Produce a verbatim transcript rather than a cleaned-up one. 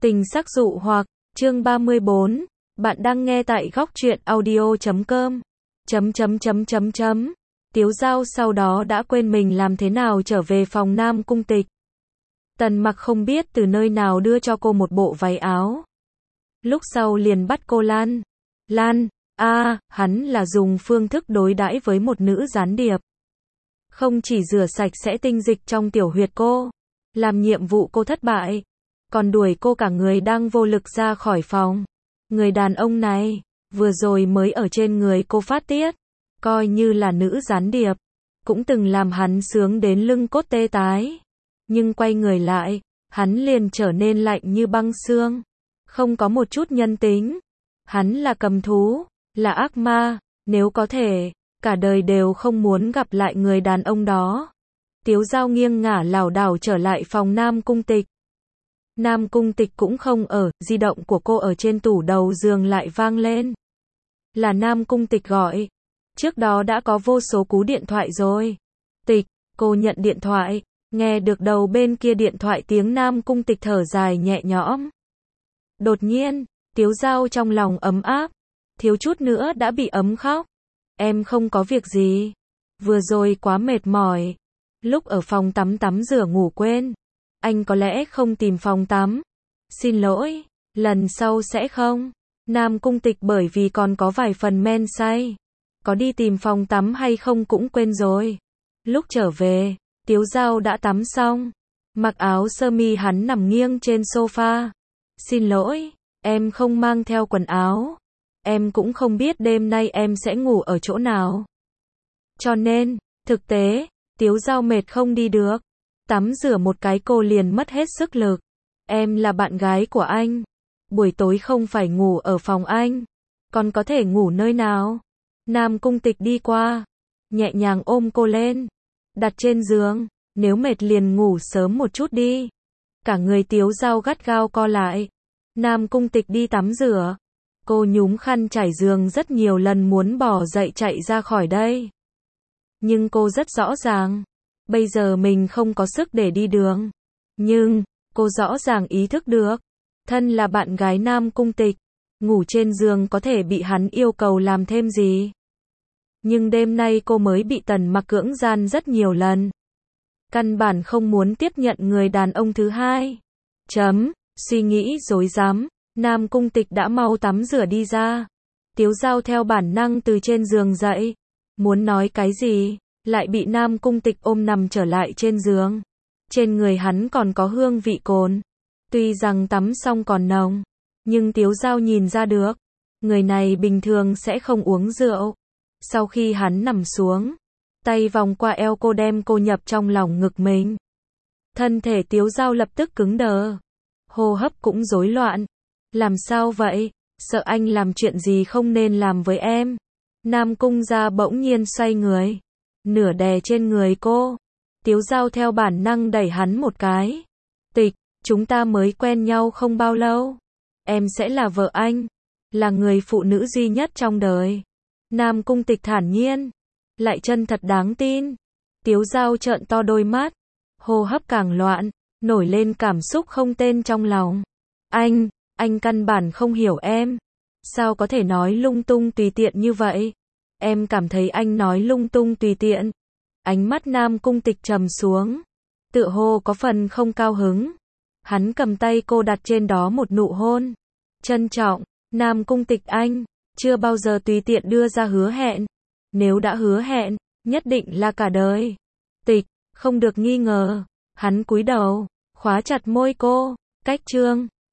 Tình sắc dụ hoặc, chương ba mươi bốn, bạn đang nghe tại góc truyện audio chấm com. Chấm chấm chấm chấm chấm. Tiếu Dao sau đó đã quên mình làm thế nào trở về phòng Nam Cung Tịch. Tần Mặc không biết từ nơi nào đưa cho cô một bộ váy áo. Lúc sau liền bắt cô Lan. Lan, a, à, hắn là dùng phương thức đối đãi với một nữ gián điệp. Không chỉ rửa sạch sẽ tinh dịch trong tiểu huyệt cô, làm nhiệm vụ cô thất bại, còn đuổi cô cả người đang vô lực ra khỏi phòng. Người đàn ông này, vừa rồi mới ở trên người cô phát tiết, coi như là nữ gián điệp, cũng từng làm hắn sướng đến lưng cốt tê tái. Nhưng quay người lại, hắn liền trở nên lạnh như băng xương, không có một chút nhân tính. Hắn là cầm thú, là ác ma, nếu có thể, cả đời đều không muốn gặp lại người đàn ông đó. Tiếu Dao nghiêng ngả lảo đảo trở lại phòng Nam Cung Tịch. Nam Cung Tịch cũng không ở, di động của cô ở trên tủ đầu giường lại vang lên. Là Nam Cung Tịch gọi. Trước đó đã có vô số cú điện thoại rồi. Tịch, cô nhận điện thoại, nghe được đầu bên kia điện thoại tiếng Nam Cung Tịch thở dài nhẹ nhõm. Đột nhiên, Tiếu Dao trong lòng ấm áp, thiếu chút nữa đã bị ấm khóc. Em không có việc gì. Vừa rồi quá mệt mỏi. Lúc ở phòng tắm tắm rửa ngủ quên. Anh có lẽ không tìm phòng tắm. Xin lỗi, lần sau sẽ không. Nam Cung Tịch bởi vì còn có vài phần men say. Có đi tìm phòng tắm hay không cũng quên rồi. Lúc trở về, Tiếu Dao đã tắm xong. Mặc áo sơ mi hắn nằm nghiêng trên sofa. Xin lỗi, em không mang theo quần áo. Em cũng không biết đêm nay em sẽ ngủ ở chỗ nào. Cho nên, thực tế, Tiếu Dao mệt không đi được. Tắm rửa một cái cô liền mất hết sức lực. Em là bạn gái của anh. Buổi tối không phải ngủ ở phòng anh. Còn có thể ngủ nơi nào? Nam Cung Tịch đi qua. Nhẹ nhàng ôm cô lên. Đặt trên giường. Nếu mệt liền ngủ sớm một chút đi. Cả người Tiếu Dao gắt gao co lại. Nam Cung Tịch đi tắm rửa. Cô nhúng khăn trải giường rất nhiều lần muốn bỏ dậy chạy ra khỏi đây. Nhưng cô rất rõ ràng. Bây giờ mình không có sức để đi đường. Nhưng, cô rõ ràng ý thức được. Thân là bạn gái Nam Cung Tịch. Ngủ trên giường có thể bị hắn yêu cầu làm thêm gì. Nhưng đêm nay cô mới bị Tần Mặc cưỡng gian rất nhiều lần. Căn bản không muốn tiếp nhận người đàn ông thứ hai. Chấm, suy nghĩ rối rắm. Nam Cung Tịch đã mau tắm rửa đi ra. Tiếu Dao theo bản năng từ trên giường dậy. Muốn nói cái gì, lại bị Nam Cung Tịch ôm nằm trở lại trên giường. Trên người hắn còn có hương vị cồn. Tuy rằng tắm xong còn nồng, nhưng Tiếu Dao nhìn ra được. Người này bình thường sẽ không uống rượu. Sau khi hắn nằm xuống, tay vòng qua eo cô đem cô nhập trong lòng ngực mình. Thân thể Tiếu Dao lập tức cứng đờ. Hô hấp cũng rối loạn. Làm sao vậy? Sợ anh làm chuyện gì không nên làm với em. Nam Cung gia bỗng nhiên xoay người. Nửa đè trên người cô. Tiếu Dao theo bản năng đẩy hắn một cái. Tịch, chúng ta mới quen nhau không bao lâu. Em sẽ là vợ anh. Là người phụ nữ duy nhất trong đời. Nam Cung Tịch thản nhiên. Lại chân thật đáng tin. Tiếu Dao trợn to đôi mắt. Hô hấp càng loạn. Nổi lên cảm xúc không tên trong lòng. Anh, anh căn bản không hiểu em. Sao có thể nói lung tung tùy tiện như vậy? Em cảm thấy anh nói lung tung tùy tiện. Ánh mắt Nam Cung Tịch trầm xuống. Tựa hồ có phần không cao hứng. Hắn cầm tay cô đặt trên đó một nụ hôn. Trân trọng, Nam Cung Tịch anh, chưa bao giờ tùy tiện đưa ra hứa hẹn. Nếu đã hứa hẹn, nhất định là cả đời. Tịch, không được nghi ngờ. Hắn cúi đầu, khóa chặt môi cô. Cách chương.